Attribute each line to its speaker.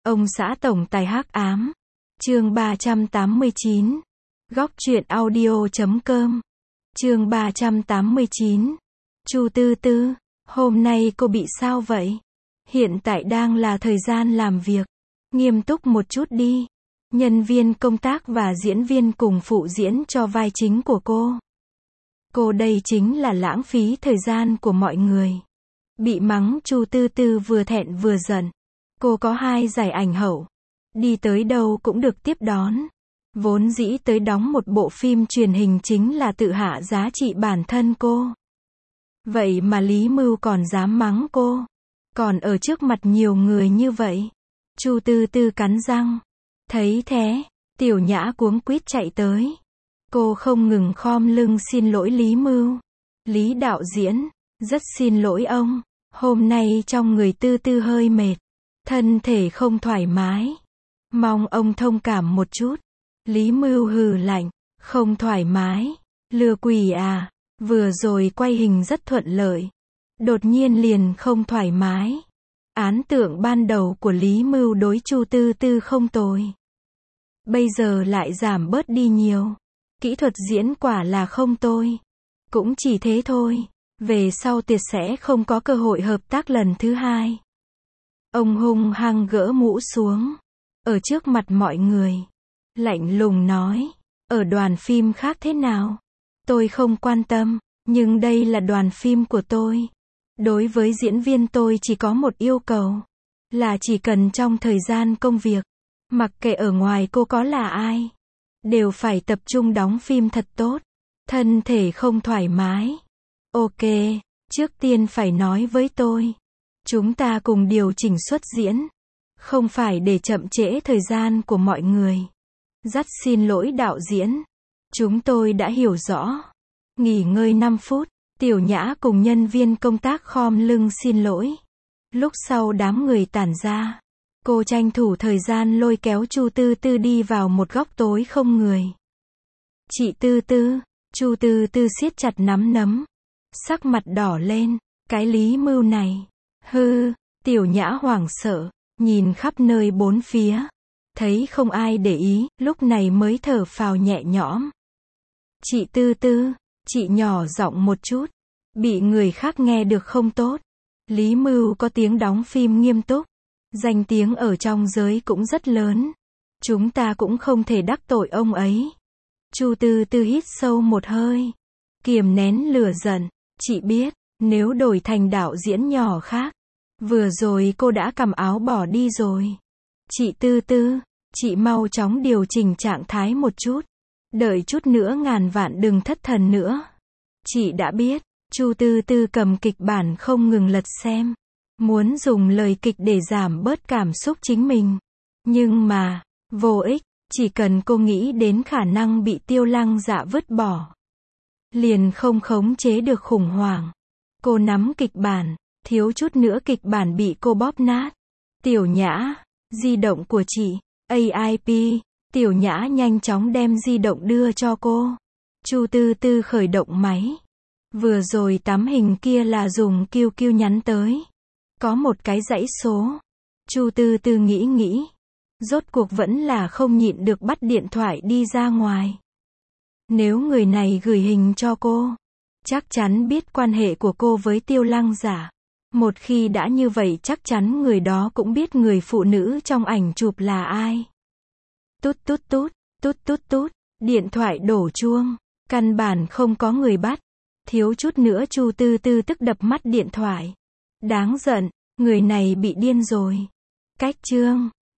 Speaker 1: Ông xã tổng tài hắc ám. Chương 389. Góc truyện audio.com. Chương 389. Chu Tư Tư, hôm nay cô bị sao vậy? Hiện tại đang là thời gian làm việc. Nghiêm túc một chút đi. Nhân viên công tác và diễn viên cùng phụ diễn cho vai chính của cô. Cô đây chính là lãng phí thời gian của mọi người. Bị mắng Chu Tư Tư vừa thẹn vừa giận. Cô có 2 giải ảnh hậu. Đi tới đâu cũng được tiếp đón. Vốn dĩ tới đóng một bộ phim truyền hình chính là tự hạ giá trị bản thân cô. Vậy mà Lý Mưu còn dám mắng cô. Còn ở trước mặt nhiều người như vậy. Chu Tư Tư cắn răng. Thấy thế, Tiểu Nhã cuống quýt chạy tới. Cô không ngừng khom lưng xin lỗi Lý Mưu. Lý đạo diễn, rất xin lỗi ông. Hôm nay trong người Tư Tư hơi mệt. Thân thể không thoải mái. Mong ông thông cảm một chút. Lý Mưu hừ lạnh. Không thoải mái. Lừa quỷ à. Vừa rồi quay hình rất thuận lợi. Đột nhiên liền không thoải mái. Ấn tượng ban đầu của Lý Mưu đối Chu Tư Tư không tồi. Bây giờ lại giảm bớt đi nhiều. Kỹ thuật diễn quả là không tồi. Cũng chỉ thế thôi. Về sau tuyệt sẽ không có cơ hội hợp tác lần thứ 2. Ông hung hăng gỡ mũ xuống. Ở trước mặt mọi người. Lạnh lùng nói. Ở đoàn phim khác thế nào? Tôi không quan tâm. Nhưng đây là đoàn phim của tôi. Đối với diễn viên tôi chỉ có một yêu cầu. Là chỉ cần trong thời gian công việc. Mặc kệ ở ngoài cô có là ai. Đều phải tập trung đóng phim thật tốt. Thân thể không thoải mái. Ok, trước tiên phải nói với tôi. Chúng ta cùng điều chỉnh xuất diễn. Không phải để chậm trễ thời gian của mọi người. Rất xin lỗi đạo diễn. Chúng tôi đã hiểu rõ. Nghỉ ngơi 5 phút. Tiểu Nhã cùng nhân viên công tác khom lưng xin lỗi. Lúc sau đám người tản ra. Cô tranh thủ thời gian lôi kéo Chu Tư Tư đi vào một góc tối không người. Chị Tư Tư. Chu Tư Tư siết chặt nắm đấm. Sắc mặt đỏ lên. Cái Lý Mưu này. Hư. Tiểu Nhã hoảng sợ. Nhìn khắp nơi bốn phía. Thấy không ai để ý. Lúc này mới thở phào nhẹ nhõm. Chị Tư Tư. Chị nhỏ giọng một chút. Bị người khác nghe được không tốt. Lý Mưu có tiếng đóng phim nghiêm túc. Danh tiếng ở trong giới cũng rất lớn. Chúng ta cũng không thể đắc tội ông ấy. Chu Tư Tư hít sâu một hơi. Kiềm nén lửa giận. Chị biết, nếu đổi thành đạo diễn nhỏ khác. Vừa rồi cô đã cầm áo bỏ đi rồi. Chị Tư Tư, chị mau chóng điều chỉnh trạng thái một chút. Đợi chút nữa ngàn vạn đừng thất thần nữa. Chị đã biết. Chu Tư Tư cầm kịch bản không ngừng lật xem. Muốn dùng lời kịch để giảm bớt cảm xúc chính mình. Nhưng mà, vô ích, chỉ cần cô nghĩ đến khả năng bị Tiêu Lăng Dạ vứt bỏ. Liền không khống chế được khủng hoảng. Cô nắm kịch bản, thiếu chút nữa kịch bản bị cô bóp nát. Tiểu Nhã, di động của chị, AIP, Tiểu Nhã nhanh chóng đem di động đưa cho cô. Chu Tư Tư khởi động máy. Vừa rồi tấm hình kia là dùng QQ nhắn tới. Có một cái dãy số. Chu Tư Tư nghĩ. Rốt cuộc vẫn là không nhịn được bắt điện thoại đi ra ngoài. Nếu người này gửi hình cho cô, chắc chắn biết quan hệ của cô với Tiêu Lăng Dạ. Một khi đã như vậy chắc chắn người đó cũng biết người phụ nữ trong ảnh chụp là ai. Tút tút tút, tút tút tút, điện thoại đổ chuông. Căn bản không có người bắt. Thiếu chút nữa Chu Tư Tư tức đập mắt điện thoại. Đáng giận, người này bị điên rồi. Cách chương